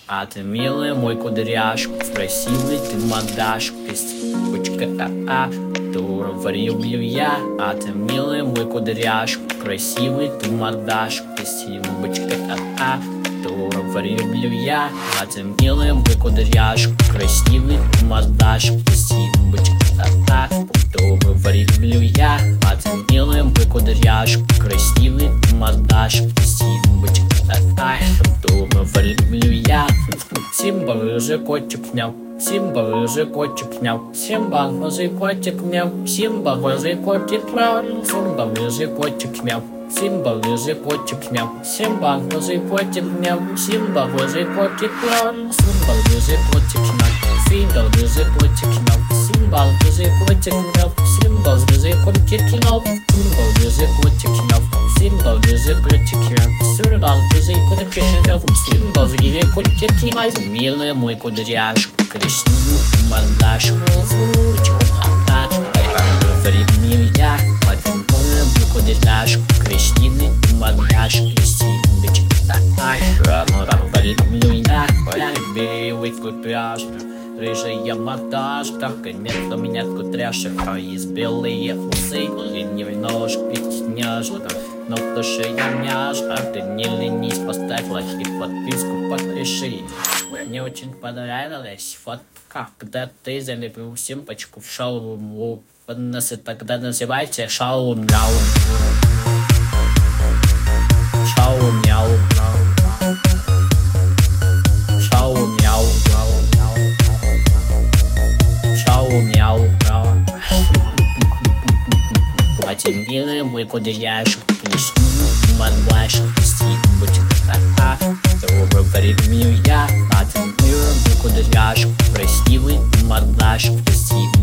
А ты милый мой кудряшку, красивый ты мордашку, кисточка, которого люблю я. А ты милый мой кудряшку, красивый ты мордашку, кисточка, которого люблю я. А ты милый мой кудряшку, красивый ты мордашку, кисточка, которого люблю я. А ты милый мой кудряшку, красивый ты мордашку, кисточка, которого люблю я. Симба, рыжий котик, мяу. Симба, рыжий котик, мяу. Симба, рыжий котик, мяу. Симба, рыжий котик, мяу. Симба, рыжий котик, мяу. Симба, рыжий котик, мяу. Симба, рыжий котик, мяу. Симба, рыжий котик, мяу. Симба, рыжий котик, мяу. Симба, рыжий котик, мяу. Симба, рыжий котик, мяу. Симба, рыжий котик, мяу. Симба, рыжий котик, мяу. Симба, рыжий котик, мяу. Симба, рыжий котик, мяу. Симба, рыжий котик, мяу. Милый мой кудряшку, красивый мордашку, времени я. Милый мой кудряшку, красивый мордашку, белый кудряшку. Рыжая мордашка, конечно, у меня кудряшек, а есть белые усы, и немножко пятняшка. Но в душе я няшка, ты не ленись, поставь лайк и подписку подпиши. Мне очень понравилась фотка, когда ты залепил симпочку в шоу. Тогда называйте шоу мяу. Шоу мяу. Шоу мяу. Шоу мяу. А ты милый мой кудряшку, красивый мордашку, кисточка, которого люблю я. А ты милый мой кудряшку, красивый мордашку, кисточка.